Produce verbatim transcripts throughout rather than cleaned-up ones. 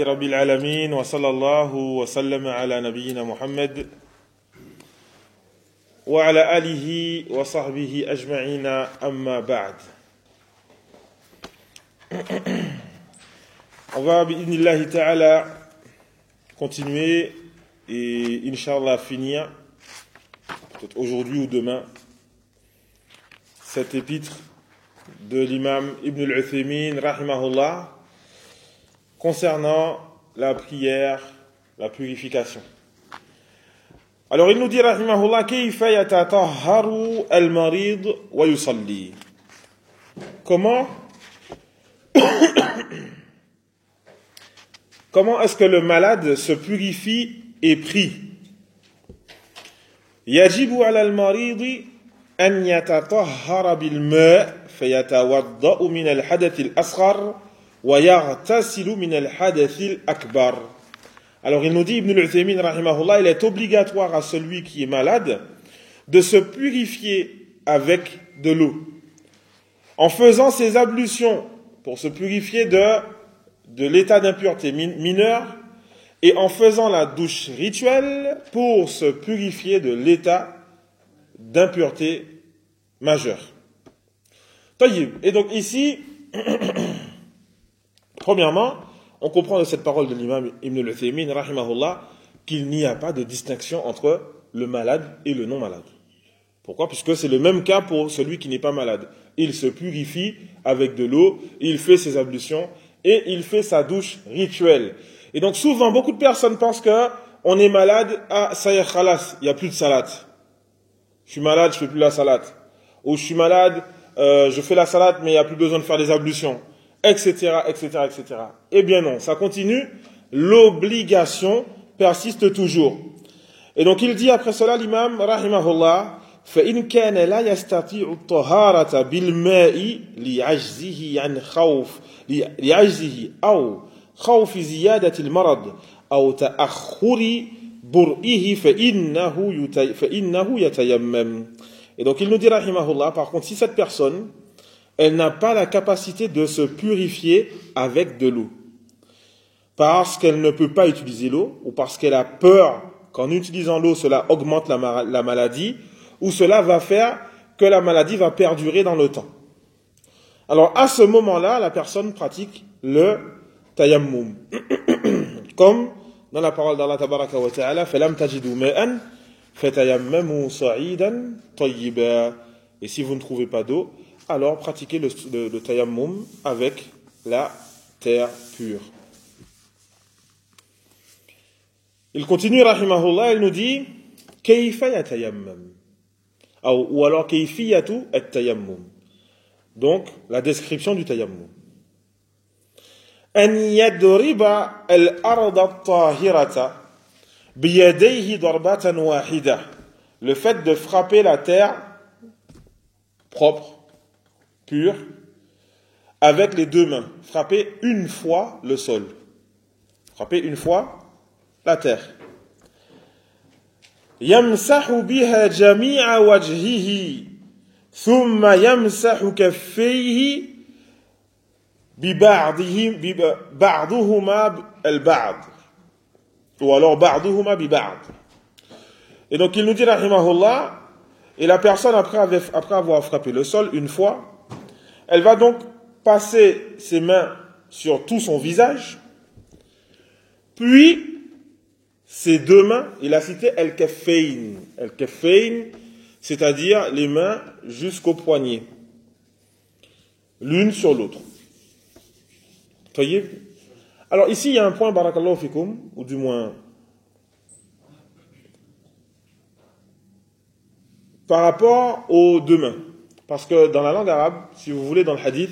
رب العالمين وصلى الله وسلم على نبينا محمد وعلى آله وصحبه أجمعين أما بعد. On va bi'idhnillahi ta'ala continuer et Inch'Allah finir, peut-être aujourd'hui ou demain, cet épître de l'imam Ibn al-Uthaymin rahimahullah concernant la prière, la purification. Alors il nous dit rahimahullah kayfa yatatahharu al-marid wa yusalli. Comment Comment est-ce que le malade se purifie et prie? Yajibu ala al-marid an yatatahhara bil ma' fayatawadda'u min al-hadath al-asghar wa yaghtasilu min al-hadath al-akbar. Alors il nous dit Ibn al-Uthaymin rahimahullah, il est obligatoire à celui qui est malade de se purifier avec de l'eau en faisant ses ablutions pour se purifier de de l'état d'impureté mineure et en faisant la douche rituelle pour se purifier de l'état d'impureté majeure. Et donc ici, premièrement, on comprend de cette parole de l'imam Ibn al-Uthaymin rahimahullah qu'il n'y a pas de distinction entre le malade et le non malade. Pourquoi? Puisque c'est le même cas pour celui qui n'est pas malade. Il se purifie avec de l'eau, il fait ses ablutions et il fait sa douche rituelle. Et donc souvent, beaucoup de personnes pensent que on est malade, ah, ça y est, khalas, il n'y a plus de salade. Je suis malade, je fais plus la salade. Ou je suis malade, euh, je fais la salade, mais il n'y a plus besoin de faire des ablutions, et cetera, et cetera, et cetera. Eh bien non, ça continue. L'obligation persiste toujours. Et donc il dit après cela, l'imam, rahimahullah, فإن كان لا يستطيع الطهارة بالماء لعجزه عن خوف لعجزه أو خوف زيادة المرض أو تأخر برئه فإنه فإنه يتيمم. Et donc il nous dit rahimahullah, par contre si cette personne elle n'a pas la capacité de se purifier avec de l'eau parce qu'elle ne peut pas utiliser l'eau ou parce qu'elle a peur qu'en utilisant l'eau cela augmente la, ma- la maladie ou cela va faire que la maladie va perdurer dans le temps. Alors à ce moment-là, la personne pratique le tayammum. Comme dans la parole d'Allah tabaraka wa ta'ala, فَلَمْ تَجِدُوا مَاءً فَتَيَمَّمُوا صَعِيدًا طَيِّبًا. Et si vous ne trouvez pas d'eau, alors pratiquez le, le, le tayammum avec la terre pure. Il continue rahimahullah, il nous dit كَيْفَ يَتَيَمَّمْ ou alors kayfiyatu at-tayammum. Donc la description du tayammum. An yadriba al-arda at-tahirata biyadayhi darbatan wahida. Le fait de frapper la terre propre, pure, avec les deux mains. Frapper une fois le sol. Frapper une fois la terre. يمسح بها جميع وجهه ثم يمسح كفيه ببعضه بعضهما البعض ou alors بعضهما ببعض. Et donc il nous dit rahimahullah, et la personne après, après avoir frappé le sol une fois, elle va donc passer ses mains sur tout son visage, puis ses deux mains, il a cité el-kaffayn. El-kaffayn, c'est-à-dire les mains jusqu'au poignet. L'une sur l'autre. Voyez? Alors ici, il y a un point, barakallahu fikum, ou du moins, par rapport aux deux mains. Parce que dans la langue arabe, si vous voulez, dans le hadith,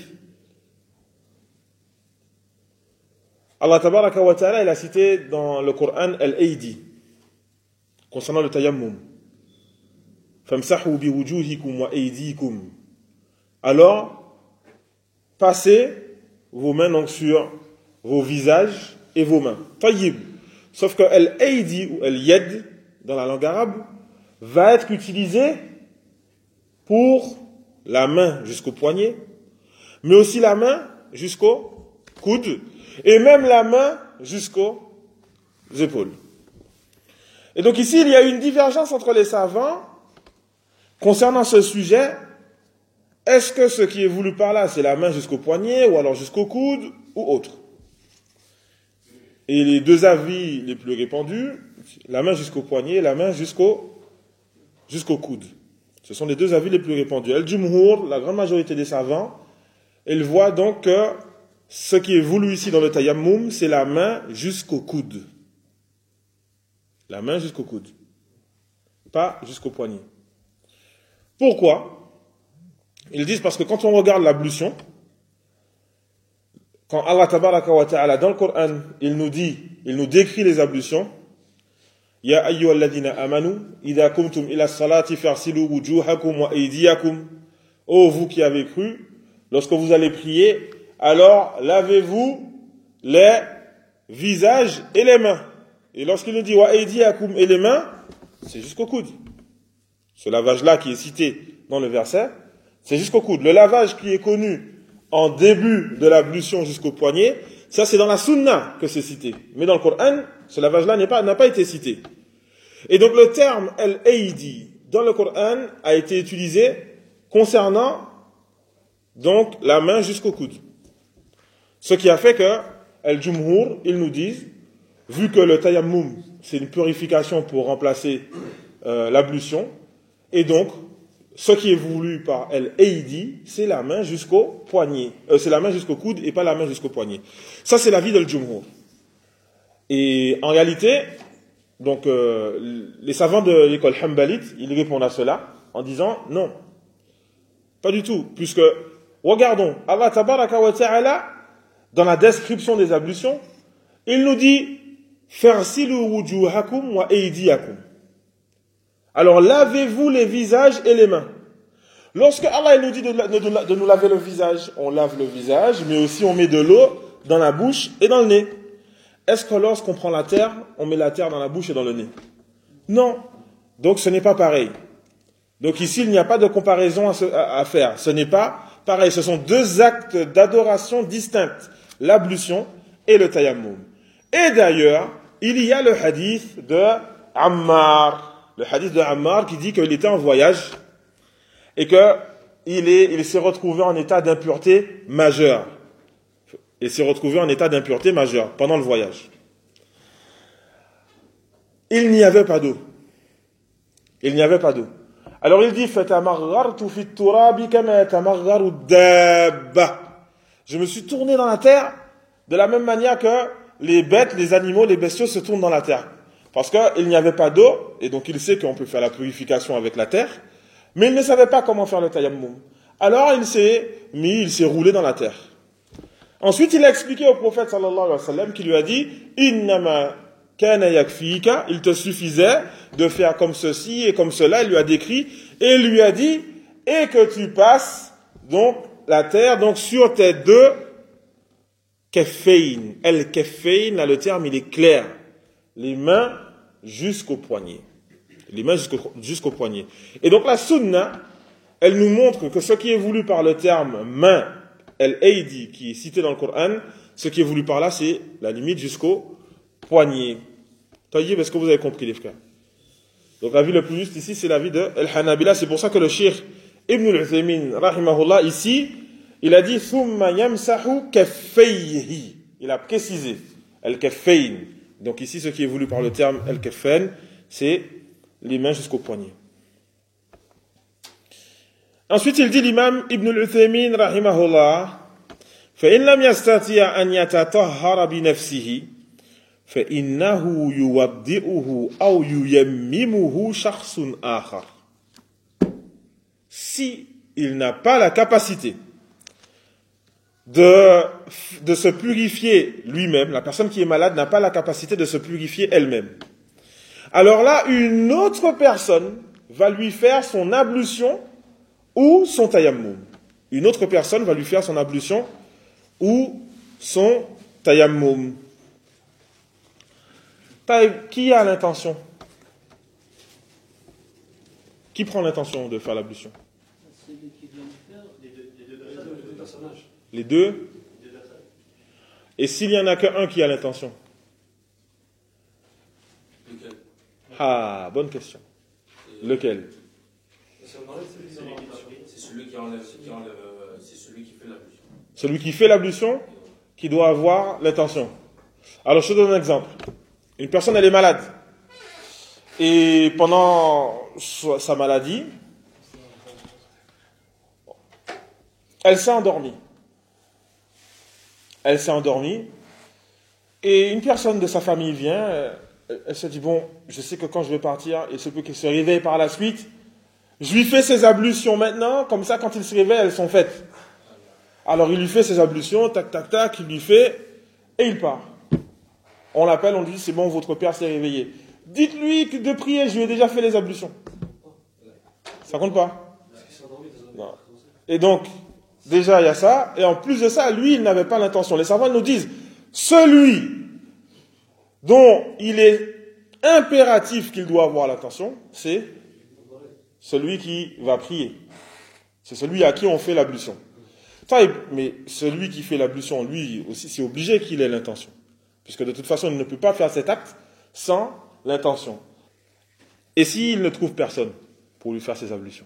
Allah tabaraka wa ta'ala, il a cité dans le Coran al-Aidi concernant le tayammum. Famsahu bi wujuhikum wa aydikum. Alors, passez vos mains donc sur vos visages et vos mains. Tayyib. Sauf que al-Aidi ou al-Yad dans la langue arabe va être utilisé pour la main jusqu'au poignet, mais aussi la main jusqu'au coude, et même la main jusqu'aux épaules. Et donc ici, il y a une divergence entre les savants concernant ce sujet. Est-ce que ce qui est voulu par là, c'est la main jusqu'au poignet, ou alors jusqu'au coude, ou autre? Et les deux avis les plus répandus, la main jusqu'au poignet, la main jusqu'au jusqu'au coude. Ce sont les deux avis les plus répandus. Al-Jumhur, la grande majorité des savants, ils voient donc que ce qui est voulu ici dans le tayammum, c'est la main jusqu'au coude. La main jusqu'au coude. Pas jusqu'au poignet. Pourquoi? Ils disent parce que quand on regarde l'ablution, quand Allah tabaraka wa ta'ala dans le Coran, il nous dit, il nous décrit les ablutions, Ya ayyuhalladhina amanu, idha kumtum ila salati farsilu wujuhakum wa aydiyakum. Ô vous qui avez cru, lorsque vous allez prier, alors lavez-vous les visages et les mains. Et lorsqu'il nous dit wa aydiyakum et les mains, c'est jusqu'au coude. Ce lavage-là qui est cité dans le verset, c'est jusqu'au coude. Le lavage qui est connu en début de l'ablution jusqu'au poignet, ça c'est dans la sunna que c'est cité. Mais dans le Coran, ce lavage-là n'est pas, n'a pas été cité. Et donc le terme al-aidi dans le Coran a été utilisé concernant donc la main jusqu'au coude. Ce qui a fait que al-jumhur, ils nous disent, vu que le tayammum c'est une purification pour remplacer euh, l'ablution, et donc ce qui est voulu par al-aidi, c'est la main jusqu'au poignet, euh, c'est la main jusqu'au coude et pas la main jusqu'au poignet. Ça c'est l'avis de al-jumhur. Et en réalité, donc euh, les savants de l'école Hanbalite, ils répondent à cela en disant non, pas du tout, puisque regardons, Allah tabaraka wa ta'ala dans la description des ablutions, il nous dit farsilu wujuhakum wa aydiyakum. Alors lavez-vous les visages et les mains. Lorsque Allah il nous dit de, de, de nous laver le visage, on lave le visage, mais aussi on met de l'eau dans la bouche et dans le nez. Est-ce que lorsqu'on prend la terre, on met la terre dans la bouche et dans le nez? Non. Donc ce n'est pas pareil. Donc ici, il n'y a pas de comparaison à, ce, à, à faire. Ce n'est pas pareil. Ce sont deux actes d'adoration distincts. L'ablution et le tayammum. Et d'ailleurs, il y a le hadith de Ammar. Le hadith de Ammar qui dit qu'il était en voyage et qu'il il s'est retrouvé en état d'impureté majeure. Il s'est retrouvé en état d'impureté majeure pendant le voyage. Il n'y avait pas d'eau. Il n'y avait pas d'eau. Alors il dit فَتَمَغَّرْتُ فِي التُّرَابِ كَمَا يَتَمَغَّرُ الدَّابَّةُ. Je me suis tourné dans la terre de la même manière que les bêtes, les animaux, les bestiaux se tournent dans la terre. Parce qu'il n'y avait pas d'eau, et donc il sait qu'on peut faire la purification avec la terre, mais il ne savait pas comment faire le tayammum. Alors il s'est mis, il s'est roulé dans la terre. Ensuite, il a expliqué au prophète sallallahu alayhi wa sallam qui lui a dit Innama kana yakfika, il te suffisait de faire comme ceci et comme cela. Il lui a décrit et il lui a dit et que tu passes donc la terre donc sur tes deux keffayn. El keffayn, là le terme il est clair. Les mains jusqu'au poignet. Les mains jusqu'au, jusqu'au poignet. Et donc la sunna, elle nous montre que ce qui est voulu par le terme main, al-aidi, qui est cité dans le Coran, ce qui est voulu par là, c'est la limite jusqu'au poignet. Taïeb, est-ce que vous avez compris les frères? Donc l'avis le plus juste ici, c'est l'avis de Al-Hanabila. C'est pour ça que le Cheikh Ibn al-Uthaymin, rahimahullah, ici, il a dit thumma yamsahu kaffayhi. Il a précisé al-kaffayn. Donc ici, ce qui est voulu par le terme al-kaffayn, c'est les mains jusqu'au poignet. Ensuite, il dit l'imam Ibn al-Uthaymin, rahimahullah, فَإِنْ لَمْ يَسْتَطِيعَ أَنْ يَتَطَهَّرَ بِنَفْسِهِ فَإِنَّهُ يُوَضِّئُهُ أَوْ يُيَمِّمُهُ شَخْصٌ آخَرٌ. Si il n'a pas la capacité de, de se purifier lui-même, la personne qui est malade n'a pas la capacité de se purifier elle-même, alors là, une autre personne va lui faire son ablution ou son tayammum. Une autre personne va lui faire son ablution ou son tayammum. Qui a l'intention? Qui prend l'intention de faire l'ablution? Les deux. Et s'il n'y en a qu'un qui a l'intention? Ah, bonne question. Lequel? C'est celui qui enlève, qui enlève, c'est celui qui fait l'ablution. Celui qui fait l'ablution, qui doit avoir l'intention. Alors, je te donne un exemple. Une personne, elle est malade. Et pendant sa maladie, elle s'est endormie. Elle s'est endormie. Et une personne de sa famille vient, elle se dit, bon, je sais que quand je vais partir, il se peut qu'il se réveille par la suite. Je lui fais ses ablutions maintenant, comme ça, quand il se réveille, elles sont faites. Alors, il lui fait ses ablutions, tac, tac, tac, il lui fait, et il part. On l'appelle, on lui dit, c'est bon, votre père s'est réveillé. Dites-lui que de prier, je lui ai déjà fait les ablutions. Ça compte pas? Non. Et donc, déjà, il y a ça, et en plus de ça, lui, il n'avait pas l'intention. Les savants nous disent, celui dont il est impératif qu'il doit avoir l'intention, c'est celui qui va prier. C'est celui à qui on fait l'ablution. Mais celui qui fait l'ablution, lui aussi, c'est obligé qu'il ait l'intention. Puisque de toute façon, il ne peut pas faire cet acte sans l'intention. Et s'il ne trouve personne pour lui faire ses ablutions?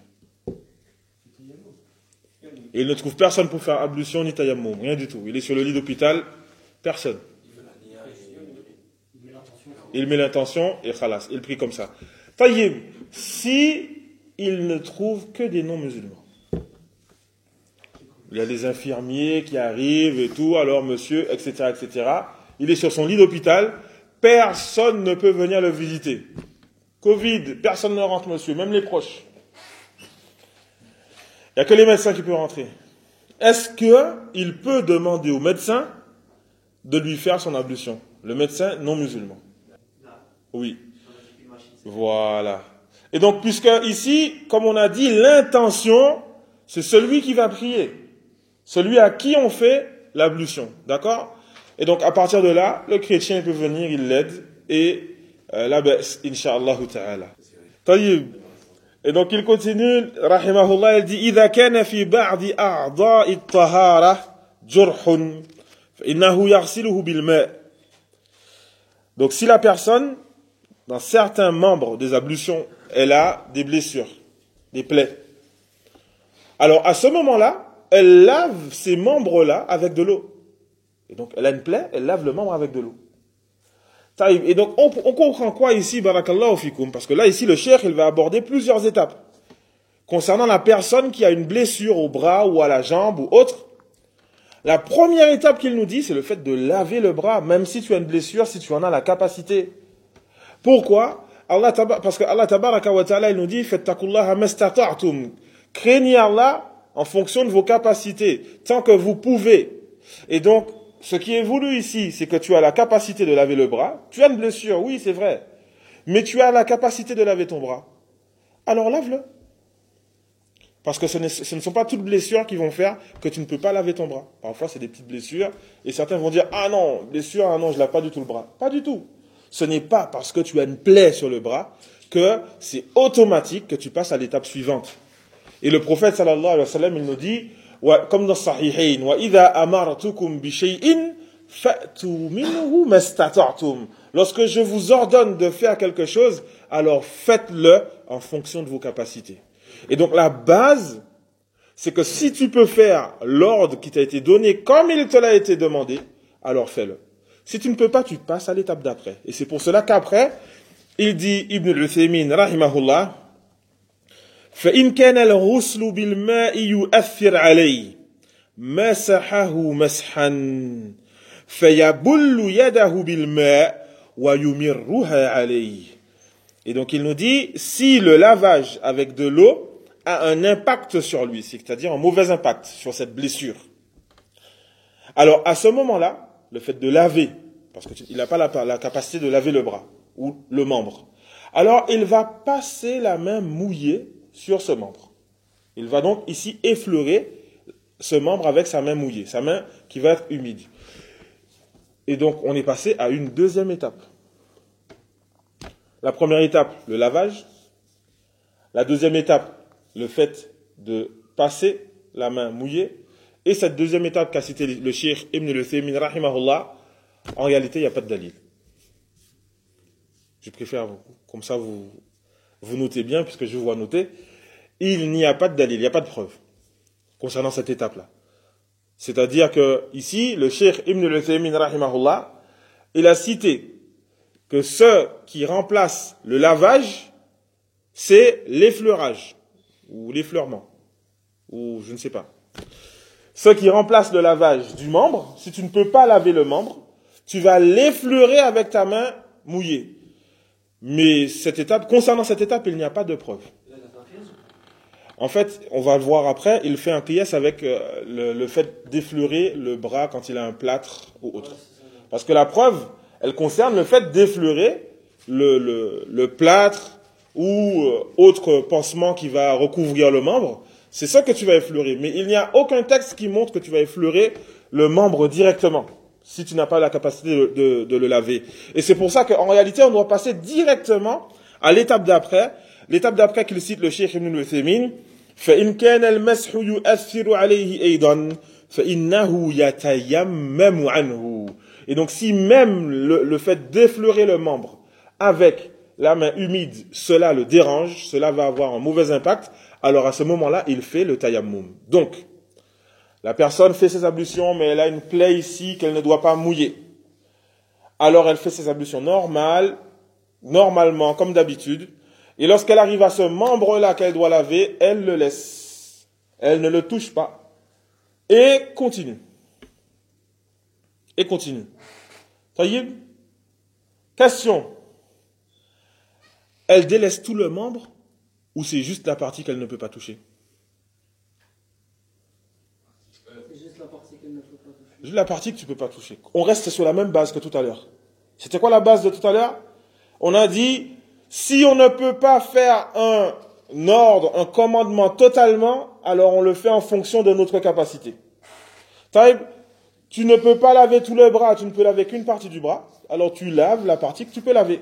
Et il ne trouve personne pour faire ablution ni tayammum, rien du tout. Il est sur le lit d'hôpital, personne. Il met l'intention et khalas, il prie comme ça. Taïb, si il ne trouve que des non-musulmans, il y a des infirmiers qui arrivent et tout, alors monsieur, et cetera, et cetera. Il est sur son lit d'hôpital, personne ne peut venir le visiter. Covid, personne ne rentre, monsieur, même les proches. Il n'y a que les médecins qui peuvent rentrer. Est-ce qu'il peut demander au médecin de lui faire son ablution? Le médecin non musulman. Oui. Voilà. Et donc, puisque ici, comme on a dit, l'intention, c'est celui qui va prier. Celui à qui on fait l'ablution. D'accord? Et donc, à partir de là, le chrétien peut venir, il l'aide, et euh, la baisse, incha'Allah ta'ala. Taïb. Et donc, il continue, rahimahullah, il dit, إِذَا كَانَ فِي بَعْضِ أَعْضَاءِ الطَّهَارَةِ جُرْحٌ فَإِنَّهُ يَغْسِلُهُ بِالْمَاءِ. Donc, si la personne, dans certains membres des ablutions, elle a des blessures, des plaies, alors, à ce moment-là, elle lave ces membres-là avec de l'eau. Et donc, elle a une plaie, elle lave le membre avec de l'eau. Et donc, on, on comprend quoi ici, barakallahu fikum? Parce que là, ici, le cheikh, il va aborder plusieurs étapes. Concernant la personne qui a une blessure au bras ou à la jambe ou autre, la première étape qu'il nous dit, c'est le fait de laver le bras, même si tu as une blessure, si tu en as la capacité. Pourquoi? Allah, parce que Allah tabaraka wa ta'ala, il nous dit, fattakullaha mastata'tum. Craignez Allah en fonction de vos capacités, tant que vous pouvez. Et donc, ce qui est voulu ici, c'est que tu as la capacité de laver le bras. Tu as une blessure, oui, c'est vrai. Mais tu as la capacité de laver ton bras. Alors lave-le. Parce que ce, ce ne sont pas toutes blessures qui vont faire que tu ne peux pas laver ton bras. Parfois, c'est des petites blessures. Et certains vont dire, ah non, blessure, ah non, je ne lave pas du tout le bras. Pas du tout. Ce n'est pas parce que tu as une plaie sur le bras que c'est automatique que tu passes à l'étape suivante. Et le prophète, sallallahu alayhi wa sallam, il nous dit, comme dans Sahihain, وَإِذَا أَمَرْتُكُمْ بِشَيْءٍ فَأْتُوا مِنْهُ مَسْتَطَعْتُمْ. Lorsque je vous ordonne de faire quelque chose, alors faites-le en fonction de vos capacités. Et donc la base, c'est que si tu peux faire l'ordre qui t'a été donné comme il te l'a été demandé, alors fais-le. Si tu ne peux pas, tu passes à l'étape d'après. Et c'est pour cela qu'après, il dit, Ibn al-Uthaymin, rahimahullah, فإن كان الغسل بالماء يؤثر عليه مسحه مسحا فيبل يده بالماء ويمرها عليه. Et donc il nous dit, si le lavage avec de l'eau a un impact sur lui, c'est-à-dire un mauvais impact sur cette blessure, alors à ce moment-là, le fait de laver, parce qu'il n'a pas la, la capacité de laver le bras ou le membre, alors il va passer la main mouillée sur ce membre. Il va donc ici effleurer ce membre avec sa main mouillée, sa main qui va être humide. Et donc on est passé à une deuxième étape. La première étape, le lavage. La deuxième étape, le fait de passer la main mouillée. Et cette deuxième étape qu'a cité le cheikh Ibn al-Uthaymin rahimahullah, en réalité il n'y a pas de dalil. je préfère, comme ça vous, vous notez bien, puisque je vous vois noter, il n'y a pas de dalil, il n'y a pas de preuve concernant cette étape-là. C'est-à-dire que ici, le Cheikh Ibn al-Uthaymin, rahimahullah, il a cité que ce qui remplace le lavage, c'est l'effleurage, ou l'effleurement, ou je ne sais pas. Ce qui remplace le lavage du membre, si tu ne peux pas laver le membre, tu vas l'effleurer avec ta main mouillée. Mais cette étape, concernant cette étape, il n'y a pas de preuve. En fait, on va le voir après, il fait un qiyas avec euh, le, le fait d'effleurer le bras quand il a un plâtre ou autre. Parce que la preuve, elle concerne le fait d'effleurer le, le, le plâtre ou euh, autre pansement qui va recouvrir le membre. C'est ça que tu vas effleurer. Mais il n'y a aucun texte qui montre que tu vas effleurer le membre directement, si tu n'as pas la capacité de, de, de le laver. Et c'est pour ça qu'en réalité, on doit passer directement à l'étape d'après. L'étape d'après qu'il cite le Cheikh Ibn al-Uthaymin, فإن كان المسح يؤثر عليه أيضا فإنه يتيمم عنه. Et donc si même le, le fait d'effleurer le membre avec la main humide, cela le dérange, cela va avoir un mauvais impact, alors à ce moment-là, il fait le tayammum. Donc, la personne fait ses ablutions, mais elle a une plaie ici qu'elle ne doit pas mouiller. Alors elle fait ses ablutions normales, normalement, comme d'habitude. Et lorsqu'elle arrive à ce membre-là qu'elle doit laver, elle le laisse. Elle ne le touche pas. Et continue. Et continue. Taïb. Question. Elle délaisse tout le membre ou c'est juste la partie qu'elle ne peut pas toucher? C'est juste la partie qu'elle ne peut pas toucher. Juste la partie que tu ne peux pas toucher. On reste sur la même base que tout à l'heure. C'était quoi la base de tout à l'heure? On a dit... Si on ne peut pas faire un ordre, un commandement totalement, alors on le fait en fonction de notre capacité. Taïb, tu ne peux pas laver tout le bras, tu ne peux laver qu'une partie du bras, alors tu laves la partie que tu peux laver.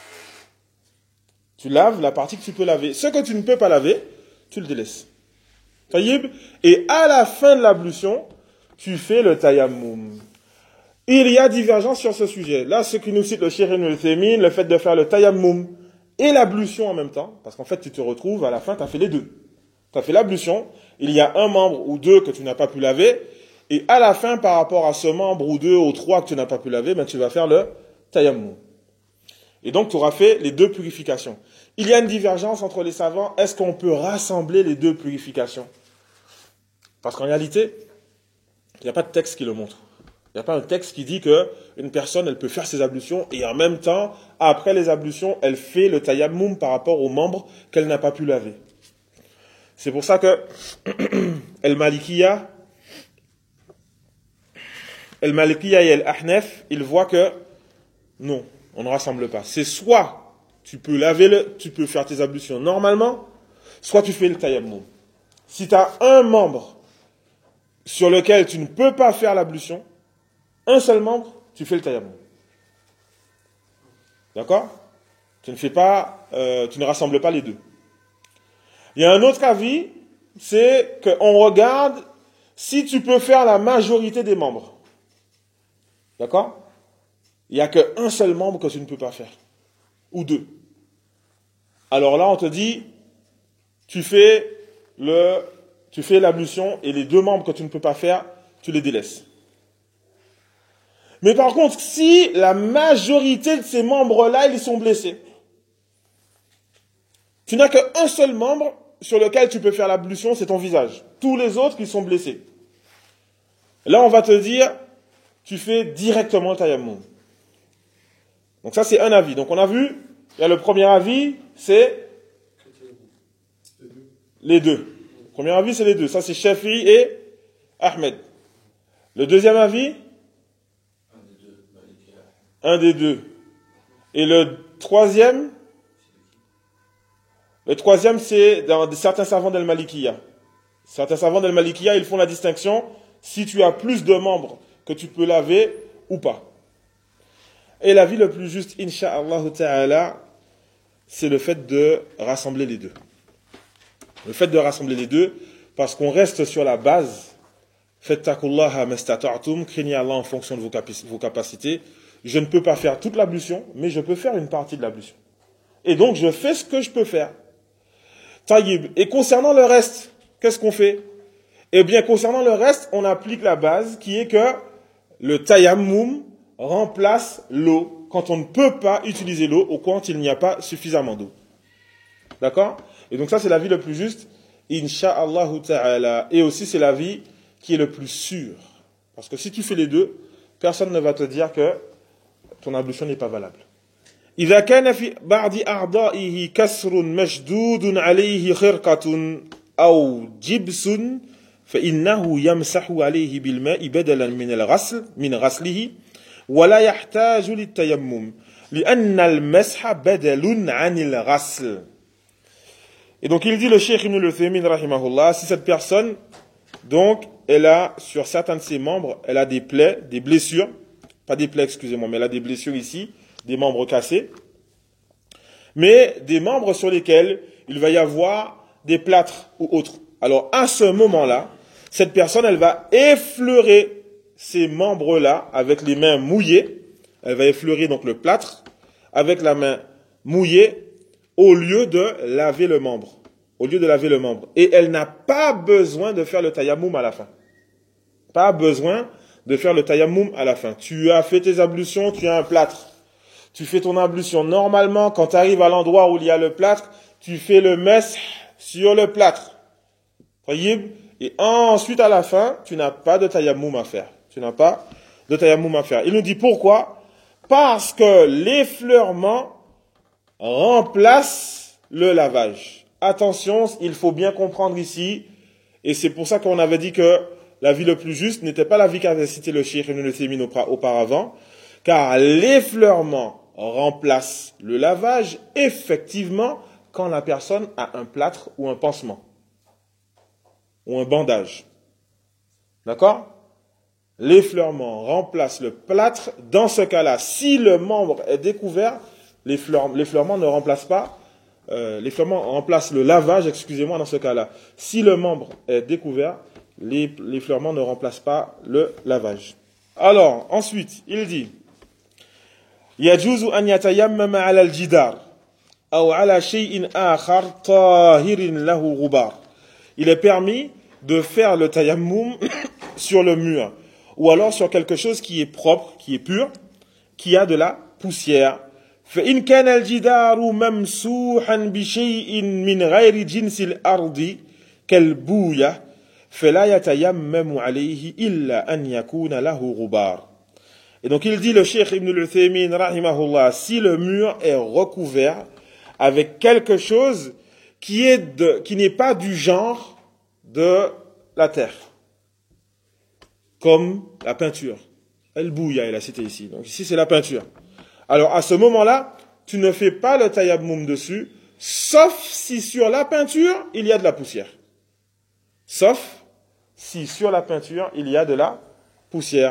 Tu laves la partie que tu peux laver. Ce que tu ne peux pas laver, tu le délaisses. Taïb, et à la fin de l'ablution, tu fais le tayammum. Il y a divergence sur ce sujet. Là, ce qui nous cite le Cheikh Ibn al-Uthaymin, le fait de faire le tayammum et l'ablution en même temps, parce qu'en fait, tu te retrouves, à la fin, tu as fait les deux. Tu as fait l'ablution, il y a un membre ou deux que tu n'as pas pu laver, et à la fin, par rapport à ce membre ou deux ou trois que tu n'as pas pu laver, ben, tu vas faire le tayammum. Et donc, tu auras fait les deux purifications. Il y a une divergence entre les savants, est-ce qu'on peut rassembler les deux purifications? Parce qu'en réalité, il n'y a pas de texte qui le montre. Il n'y a pas un texte qui dit qu'une personne, elle peut faire ses ablutions et en même temps, après les ablutions, elle fait le tayammum par rapport aux membres qu'elle n'a pas pu laver. C'est pour ça que El-Malikiya, El-Malikiya et El-Ahnaf, ils voient que non, on ne rassemble pas. C'est soit tu peux laver le, tu peux faire tes ablutions normalement, soit tu fais le tayammum. Si tu as un membre sur lequel tu ne peux pas faire l'ablution, un seul membre, tu fais le tayammum. D'accord? Tu ne fais pas, euh, tu ne rassembles pas les deux. Il y a un autre avis, c'est qu'on regarde si tu peux faire la majorité des membres. D'accord? Il n'y a qu'un seul membre que tu ne peux pas faire. Ou deux. Alors là, on te dit, tu fais le, tu fais l'ablution et les deux membres que tu ne peux pas faire, tu les délaisses. Mais par contre, si la majorité de ces membres-là, ils sont blessés, tu n'as qu'un seul membre sur lequel tu peux faire l'ablution, c'est ton visage. Tous les autres, ils sont blessés. Là, on va te dire, tu fais directement le tayammum. Donc ça, c'est un avis. Donc on a vu, il y a le premier avis, c'est les deux. Le premier avis, c'est les deux. Ça, c'est Shafi'i et Ahmed. Le deuxième avis, un des deux. Et le troisième, le troisième, c'est dans certains savants d'Al-Malikiya. Certains savants d'Al-Malikiya, ils font la distinction si tu as plus de membres que tu peux laver ou pas. Et l'avis le plus juste, insha'Allah ta'ala, c'est le fait de rassembler les deux. Le fait de rassembler les deux, parce qu'on reste sur la base, fattakullaha mastata'tum, craignez Allah en fonction de vos capacités. je ne peux pas faire toute l'ablution, mais je peux faire une partie de l'ablution. Et donc, je fais ce que je peux faire. Taïb. Et concernant le reste, qu'est-ce qu'on fait? Eh bien, concernant le reste, on applique la base qui est que le tayammum remplace l'eau quand on ne peut pas utiliser l'eau ou quand il n'y a pas suffisamment d'eau. D'accord? Et donc ça, c'est l'avis le plus juste, insha'Allah ta'ala. Et aussi, c'est l'avis qui est le plus sûr. Parce que si tu fais les deux, personne ne va te dire que ton ablution n'est pas valable. إذا كان في بعض أعضائه كسر مشدود عليه خرقة أو جبس فإنه يمسح عليه بالماء بدلا من الغسل من غسله ولا يحتاج للتيمم لأن المسح بدل عن الغسل. Et donc il dit le Cheikh Ibn al-Uthaymin rahimahullah, si cette personne donc elle a sur certains de ses membres, elle a des plaies, des blessures, pas des plaies excusez-moi, mais elle a des blessures ici, des membres cassés, mais des membres sur lesquels il va y avoir des plâtres ou autres. Alors à ce moment-là, cette personne, elle va effleurer ces membres-là avec les mains mouillées. Elle va effleurer donc le plâtre avec la main mouillée au lieu de laver le membre. Au lieu de laver le membre. Et elle n'a pas besoin de faire le tayammum à la fin. Pas besoin de faire le tayammum à la fin. Tu as fait tes ablutions, tu as un plâtre. Tu fais ton ablution. Normalement, quand tu arrives à l'endroit où il y a le plâtre, tu fais le mesh sur le plâtre. Tayyib. Et ensuite, à la fin, tu n'as pas de tayammum à faire. Tu n'as pas de tayammum à faire. Il nous dit pourquoi? Parce que l'effleurement remplace le lavage. Attention, il faut bien comprendre ici, et c'est pour ça qu'on avait dit que l'avis le plus juste n'était pas l'avis qu'avait cité le Cheikh Ibn al-Uthaymin auparavant, car l'effleurement remplace le lavage, effectivement, quand la personne a un plâtre ou un pansement. Ou un bandage. D'accord? L'effleurement remplace le plâtre. Dans ce cas-là, si le membre est découvert, l'effleurement ne remplace pas, euh, l'effleurement remplace le lavage, excusez-moi, dans ce cas-là. Si le membre est découvert, l'effleurement ne remplace pas le lavage. Alors, ensuite, il dit, يجوز أن يتيمم على الجدار أو على شيء آخر طاهر له غبار. Il est permis de faire le tayammum sur le mur, ou alors sur quelque chose qui est propre, qui est pur, qui a de la poussière. فإن كان الجدار ممسوحا بشيء من غير جنس الأرض كالبوية فلا يتيمم عليه إلا أن يكون له غبار. Et donc il dit le Cheikh Ibn al-Uthaymin rahimahullah, si le mur est recouvert avec quelque chose qui est de, qui n'est pas du genre de la terre, comme la peinture. El-Bouya, il a cité ici. Donc ici, c'est la peinture. Alors, à ce moment-là, tu ne fais pas le tayammum dessus, sauf si sur la peinture, il y a de la poussière. Sauf si sur la peinture, il y a de la poussière.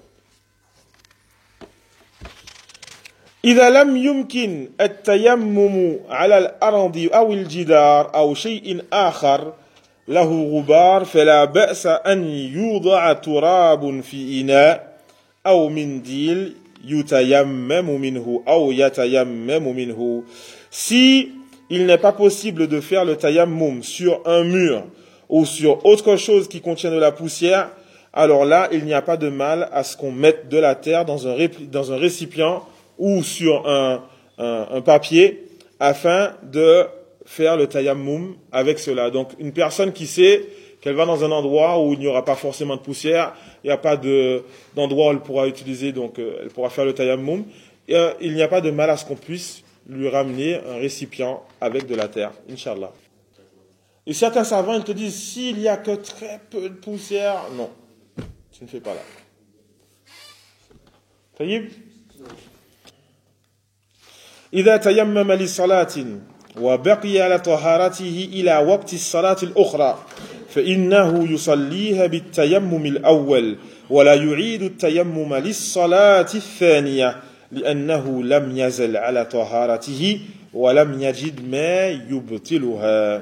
إذا لم يمكن التيمم على الأرض أو الجدار أو شيء آخر له غبار فلا بأس أن يوضع تراب في إناء أو منديل يتيمم منه أو يتيمم منه. Si il n'est pas possible de faire le tayammum sur un mur ou sur autre chose qui contient de la poussière, alors là, il n'y a pas de mal à ce qu'on mette de la terre dans un, dans un récipient ou sur un, un, un papier afin de faire le tayammum avec cela. Donc, une personne qui sait qu'elle va dans un endroit où il n'y aura pas forcément de poussière, il n'y a pas de, d'endroit où elle pourra utiliser, donc euh, elle pourra faire le tayammum, et, euh, il n'y a pas de mal à ce qu'on puisse lui ramener un récipient avec de la terre, Inch'Allah. Et certains savants, ils te disent, s'il n'y a que très peu de poussière, non, tu ne fais pas là. Taïb? إذا تيمم لصلاة وبقي على طهارته إلى وقت الصلاة الأخرى فإنه يصليها بالتيمم الأول ولا يعيد التيمم للصلاة الثانية لأنه لم يزل على طهارته ولم يجد ما يبطلها.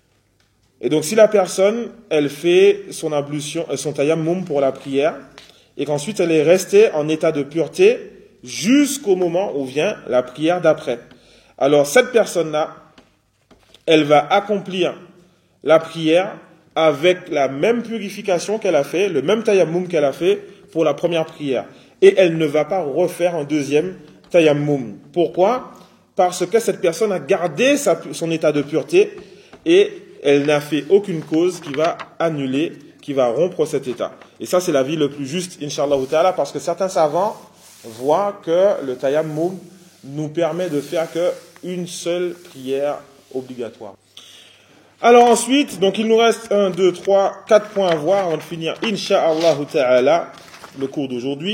Et donc si la personne elle fait son ablution, son tayammum pour la prière, et qu'ensuite elle est restée en état de pureté jusqu'au moment où vient la prière d'après. Alors cette personne-là, elle va accomplir la prière avec la même purification qu'elle a fait, le même tayammum qu'elle a fait pour la première prière. Et elle ne va pas refaire un deuxième tayammum. Pourquoi ? Parce que cette personne a gardé sa, son état de pureté et elle n'a fait aucune cause qui va annuler, qui va rompre cet état. Et ça, c'est l'avis le plus juste, Inch'Allah ta'ala, parce que certains savants voient que le tayammum nous permet de faire qu'une seule prière obligatoire. Alors ensuite, donc il nous reste un, deux, trois, quatre points à voir avant de finir, Inch'Allah ta'ala, le cours d'aujourd'hui.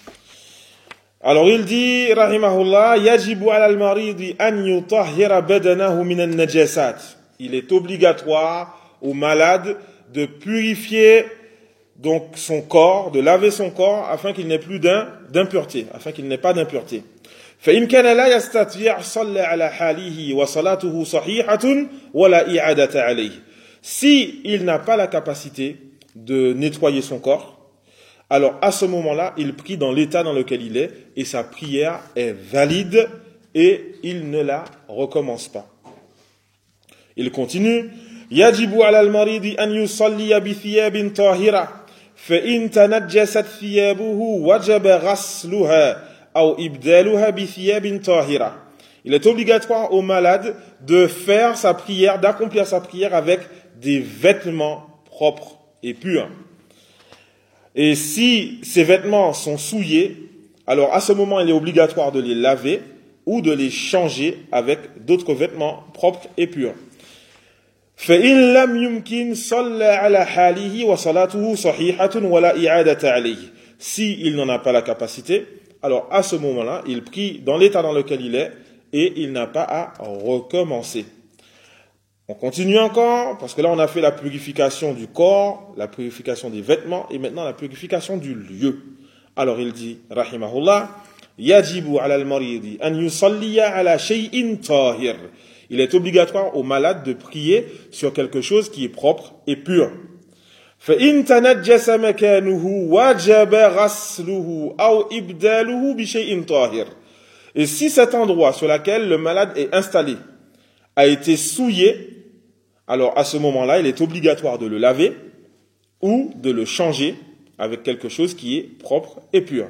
Alors il dit, rahimahullah, yajibu ala al-maridi an yutahhira badanahu min an-najasat. Il est obligatoire au malade de purifier donc son corps, de laver son corps afin qu'il n'ait plus d'un, d'impureté, afin qu'il n'ait pas d'impureté. فإن كان لا يستطيع صلى على حاله وصلاته صحيحة ولا إعادة عليه. Si il n'a pas la capacité de nettoyer son corps, alors à ce moment-là, il prie dans l'état dans lequel il est et sa prière est valide et il ne la recommence pas. Il continue. يجب على المريض أن يصلي بثياب طاهرة فإن تنجست ثيابه وجب غسلها أو إبدالها بثياب طاهرة. Il est obligatoire au malade de faire sa prière, d'accomplir sa prière avec des vêtements propres et purs. Et si ces vêtements sont souillés, alors à ce moment, il est obligatoire de les laver ou de les changer avec d'autres vêtements propres et purs. فإن لم يمكن صلى على حاله وصلاته صحيحة ولا إعادة عليه. Si il n'en a pas la capacité, alors à ce moment-là, il prie dans l'état dans lequel il est et il n'a pas à recommencer. On continue encore, parce que là on a fait la purification du corps, la purification des vêtements et maintenant la purification du lieu. Alors il dit, rahimahullah, yajibu ala al-maridi an yusalliya ala shay'in tahir. Il est obligatoire au malade de prier sur quelque chose qui est propre et pur. فإن تنجس مكانه وجب غسله أو إبداله بشيء طاهر. Et si cet endroit sur lequel le malade est installé a été souillé, alors à ce moment-là, il est obligatoire de le laver ou de le changer avec quelque chose qui est propre et pur.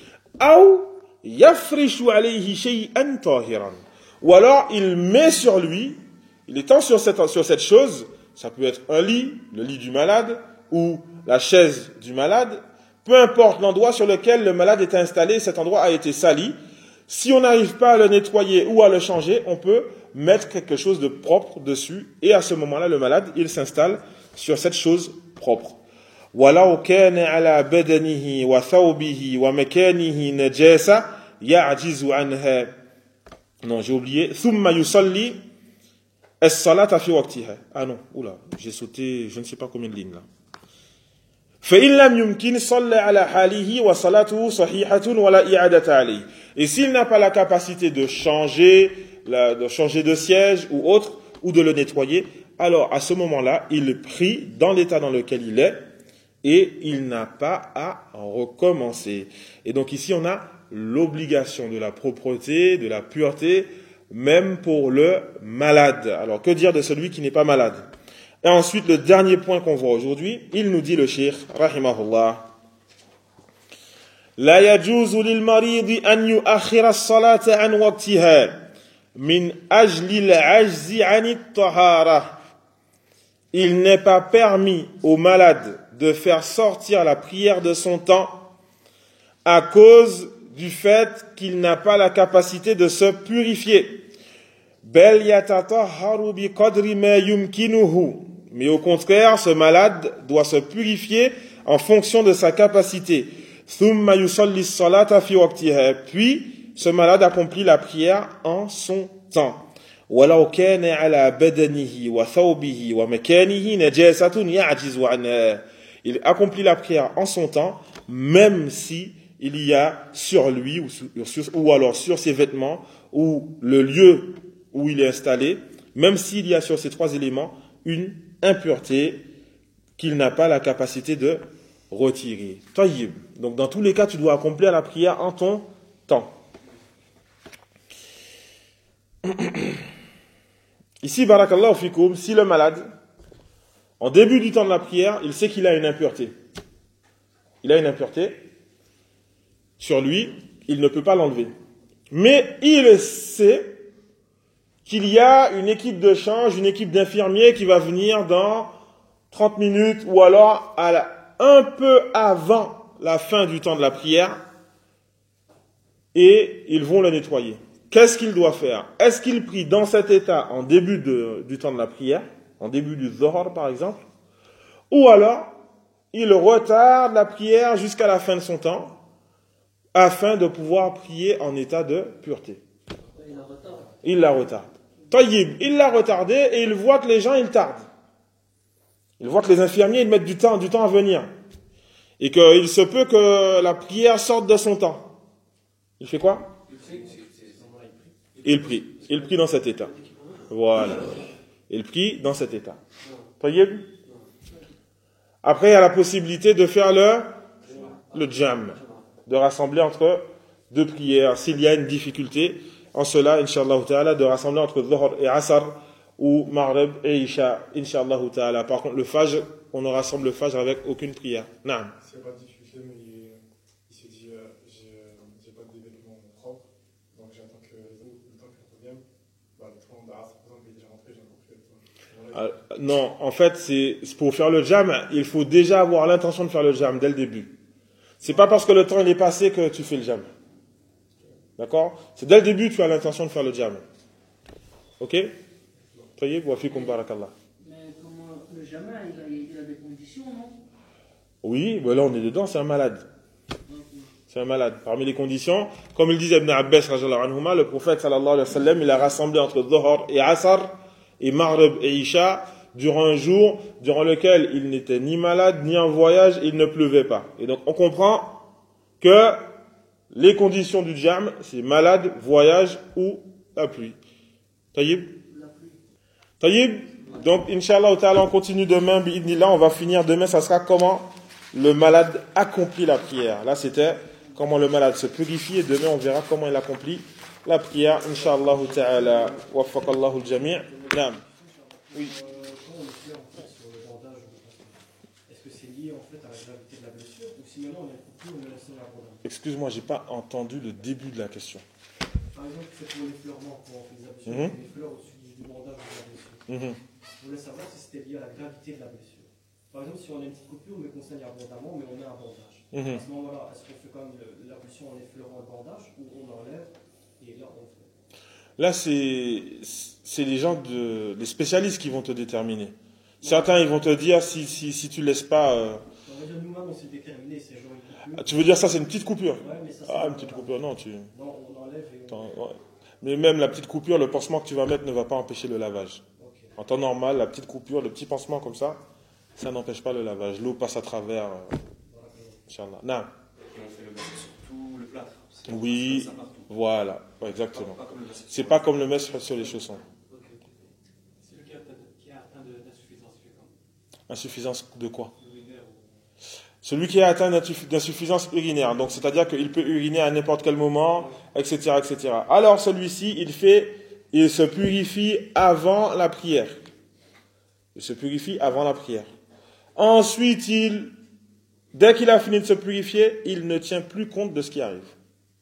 أو يفرش عليه شيئا طاهرا. Ou alors il met sur lui, il étend sur cette, sur cette chose, ça peut être un lit, le lit du malade, ou la chaise du malade, peu importe l'endroit sur lequel le malade est installé, cet endroit a été sali. Si on n'arrive pas à le nettoyer ou à le changer, on peut mettre quelque chose de propre dessus, et à ce moment-là, le malade, il s'installe sur cette chose propre. وَلَوْ كَانَ عَلَى بَدَنِهِ وَثَوْبِهِ وَمَكَانِهِ نَجَاسَةٌ يَعْجِزُ عَنْهَا. Non, j'ai oublié. ثُمَّ يُصَلِّي الصَّلَاةَ فِي وَقْتِهَا. Ah non, oula, j'ai sauté, je ne sais pas combien de lignes là. فَإِنْ لَمْ يُمْكِنْ صَلَّى عَلَى حَالِهِ وَصَلَاتُهُ صَحِيحَةٌ وَلَا إِعَادَةَ عَلَيْهِ. Et s'il n'a pas la capacité de changer, la, de changer de siège ou autre, ou de le nettoyer, alors à ce moment-là, il prie dans l'état dans lequel il est et il n'a pas à recommencer. Et donc ici, on a l'obligation de la propreté, de la pureté, même pour le malade. Alors que dire de celui qui n'est pas malade? Et ensuite, le dernier point qu'on voit aujourd'hui, il nous dit le cheikh, rahimahullah, لا يجوز للمريض أن يؤخر الصلاة عن وقتها من أجل العجز عن الطهارة. Il n'est pas permis au malade de faire sortir la prière de son temps à cause du fait qu'il n'a pas la capacité de se purifier. بل يتطهر بقدر ما يمكنه. Mais au contraire, ce malade doit se purifier en fonction de sa capacité. ثم يصلي الصلاة في وقتها. Puis, ce malade accomplit la prière en son temps. ولو كان على بدنه وثوبه ومكانه نجاسة يعجز عنها. Il accomplit la prière en son temps, même si il y a sur lui ou, sur, ou alors sur ses vêtements ou le lieu où il est installé, même s'il y a sur ces trois éléments une impureté qu'il n'a pas la capacité de retiré. Tayyib. Donc dans tous les cas, tu dois accomplir la prière en ton temps. Ici, barakallahu fikoum, si le malade, en début du temps de la prière, il sait qu'il a une impureté. Il a une impureté sur lui, il ne peut pas l'enlever. Mais il sait qu'il y a une équipe de change, une équipe d'infirmiers qui va venir dans trente minutes ou alors à la, un peu avant la fin du temps de la prière et ils vont le nettoyer. Qu'est-ce qu'il doit faire? Est-ce qu'il prie dans cet état en début de, du temps de la prière, en début du Zohar par exemple, ou alors il retarde la prière jusqu'à la fin de son temps afin de pouvoir prier en état de pureté? Il la retarde. Il la retarde. Tayyib, il l'a retardé et il voit que les gens, ils tardent. Il voit que les infirmiers, ils mettent du temps, du temps à venir. Et qu'il se peut que la prière sorte de son temps. Il fait quoi? Il prie. Il prie dans cet état. Voilà. Il prie dans cet état. Tayyib. Après, il y a la possibilité de faire le, le jam. De rassembler entre deux prières. S'il y a une difficulté, en cela, Inch'Allah ta'ala, de rassembler entre Dhuhr et Asr, ou Maghrib et Isha, Inch'Allah ta'ala. Par contre, le Fajr, on ne rassemble le Fajr avec aucune prière. Naam. C'est pas difficile, mais il, il se dit, euh, j'ai, j'ai pas de vêtements propres, donc j'attends que le temps qu'il revienne. Bah, le temps d'Asr, par exemple, il est déjà rentré, j'ai encore fait le temps. Euh, non, en fait, c'est pour faire le jam, il faut déjà avoir l'intention de faire le jam dès le début. C'est pas parce que le temps il est passé que tu fais le jam. D'accord? C'est dès le début que tu as l'intention de faire le jam. Ok? Tayyib wa fikum barakallah. Mais comment le jama, il a, il a des conditions, non? Oui, ben là on est dedans, c'est un malade. C'est un malade. Parmi les conditions, comme il disait Ibn Abbas, anhuma, le prophète sallallahu alayhi wa sallam, il a rassemblé entre Dhuhr et Asr, et Maghrib et Isha, durant un jour, durant lequel il n'était ni malade, ni en voyage, il ne pleuvait pas. Et donc on comprend que les conditions du jam, c'est malade, voyage ou la pluie. Taïb? Taïb? Donc, Inch'Allah, on continue demain, bi'idnillah, on va finir demain, ça sera comment le malade accomplit la prière. Là, c'était comment le malade se purifie, et demain, on verra comment il accomplit la prière. Inch'Allah ta'ala, waffaqallahu al-jami'. Naam. Oui. Quand on est clair en fait sur le bandage, est-ce que c'est lié en fait à la gravité de la blessure ou si maintenant on est coupé, on est resté à la bandage? Excuse-moi, j'ai pas entendu le début de la question. Par exemple, c'est pour l'effleurement, quand on fait des ablutions, Mhm. on effleure au-dessus du bandage de la blessure. Mhm. Je voulais savoir si c'était lié à la gravité de la blessure. Par exemple, si on a une petite coupure, mais qu'on saigne abondamment, mais on met un bandage. Mhm. À ce moment-là, est-ce qu'on fait quand même le- l'ablution en effleurant le bandage ou on enlève et là on fait? Là, c'est, c'est les gens, de, les spécialistes qui vont te déterminer. Certains, ils vont te dire, si, si, si tu laisses pas... euh, On va dire nous-mêmes, on s'est déterminé, c'est genre une coupure. tu veux dire ça, c'est une petite coupure? Ouais, mais ça, c'est Ah, un une petite bandage. coupure, non, tu... Non, on enlève et on... Attends, ouais. Mais même la petite coupure, le pansement que tu vas mettre ne va pas empêcher le lavage. Ok. En temps normal, la petite coupure, le petit pansement comme ça, ça n'empêche pas le lavage. L'eau passe à travers. Euh, Inch'Allah. Non. Et on fait le masque sur tout le plâtre. Parce qu'on Oui, fait ça partout. voilà, ouais, exactement. Pas comme le masque C'est sur- pas comme le mettre sur les chaussons. Celui qui a atteint de- qui a atteint de- d'insuffisance fécale, Insuffisance de quoi? urinaire ou- Celui qui est atteint d'insuff- d'insuffisance urinaire, donc c'est-à-dire qu'il peut uriner à n'importe quel moment, et cetera, et cetera. Alors celui-ci, il fait, il se purifie avant la prière. Il se purifie avant la prière. Ensuite, il, dès qu'il a fini de se purifier, il ne tient plus compte de ce qui arrive.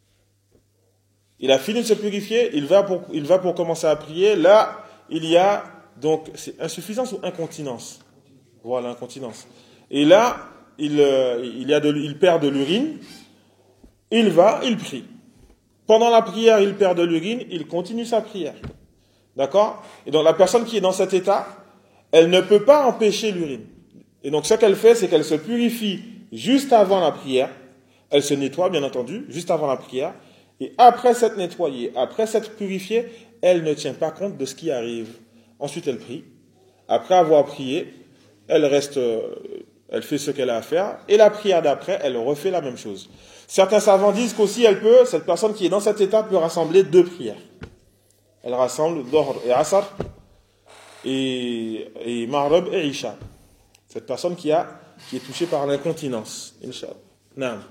Il a fini de se purifier, il va pour, il va pour commencer à prier. Là, il y a, donc, c'est insuffisance ou incontinence? Voilà, incontinence. Et là, il, euh, il, y a de, il perd de l'urine, il va, il prie. Pendant la prière, il perd de l'urine, il continue sa prière. D'accord? Et donc, la personne qui est dans cet état, elle ne peut pas empêcher l'urine. Et donc, ce qu'elle fait, c'est qu'elle se purifie juste avant la prière. Elle se nettoie, bien entendu, juste avant la prière. Et après s'être nettoyée, après s'être purifiée, elle ne tient pas compte de ce qui arrive. Ensuite, elle prie. Après avoir prié, elle reste, euh, elle fait ce qu'elle a à faire. Et la prière d'après, elle refait la même chose. Certains savants disent qu'aussi, elle peut, cette personne qui est dans cet état peut rassembler deux prières. Elle rassemble Dhuhr et Asr et, et Maghrib et Isha. Cette personne qui a qui est touché par l'incontinence. Inch'Allah. Naam.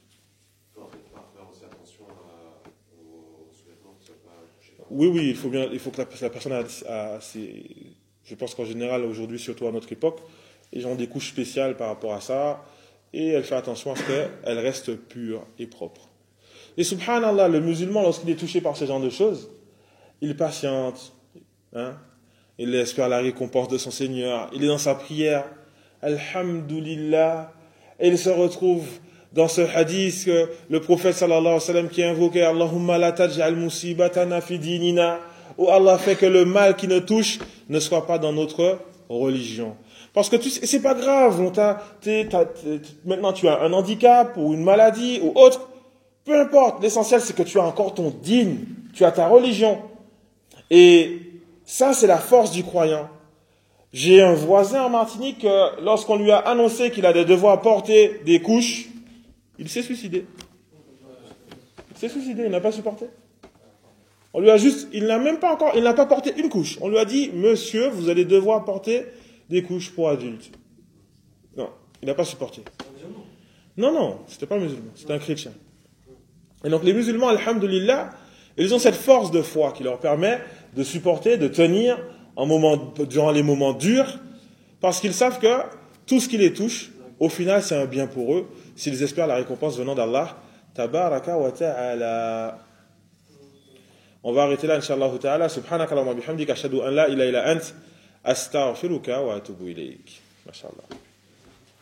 Oui, oui, il faut bien, il faut que la, la personne a, a ses, je pense qu'en général, aujourd'hui, surtout à notre époque, les gens ont des couches spéciales par rapport à ça, et elle fait attention à ce qu'elle reste pure et propre. Et subhanallah, le musulman, lorsqu'il est touché par ce genre de choses, il patiente, hein, il espère la récompense de son Seigneur, il est dans sa prière, alhamdulillah, et il se retrouve dans ce hadith que le prophète sallallahu alayhi wa sallam qui invoquait Allahumma la taj'al musibatana fi dinina, où Allah fait que le mal qui nous touche ne soit pas dans notre religion. Parce que tu sais, c'est pas grave, on t'a, t'es, t'as, t'es, maintenant tu as un handicap ou une maladie ou autre, peu importe, l'essentiel c'est que tu as encore ton dîn, tu as ta religion. Et ça c'est la force du croyant. J'ai un voisin en Martinique, euh, lorsqu'on lui a annoncé qu'il allait devoir porter des couches, il s'est suicidé. Il s'est suicidé, il n'a pas supporté. On lui a juste, il n'a même pas encore, il n'a pas porté une couche. On lui a dit, monsieur, vous allez devoir porter des couches pour adultes. Non, il n'a pas supporté. Non, non, c'était pas un musulman, c'était un chrétien. Et donc les musulmans, alhamdulillah, ils ont cette force de foi qui leur permet de supporter, de tenir en moment, durant les moments durs, parce qu'ils savent que tout ce qui les touche, au final, c'est un bien pour eux, s'ils espèrent la récompense venant d'Allah. Tabaraka wa ta'ala. On va arrêter là, Inch'Allah ta'ala. Subhanaka wa bihamdika ashhadu an la ilaha illa ant astaghfiruka wa atubu ilayk. Masha'Allah.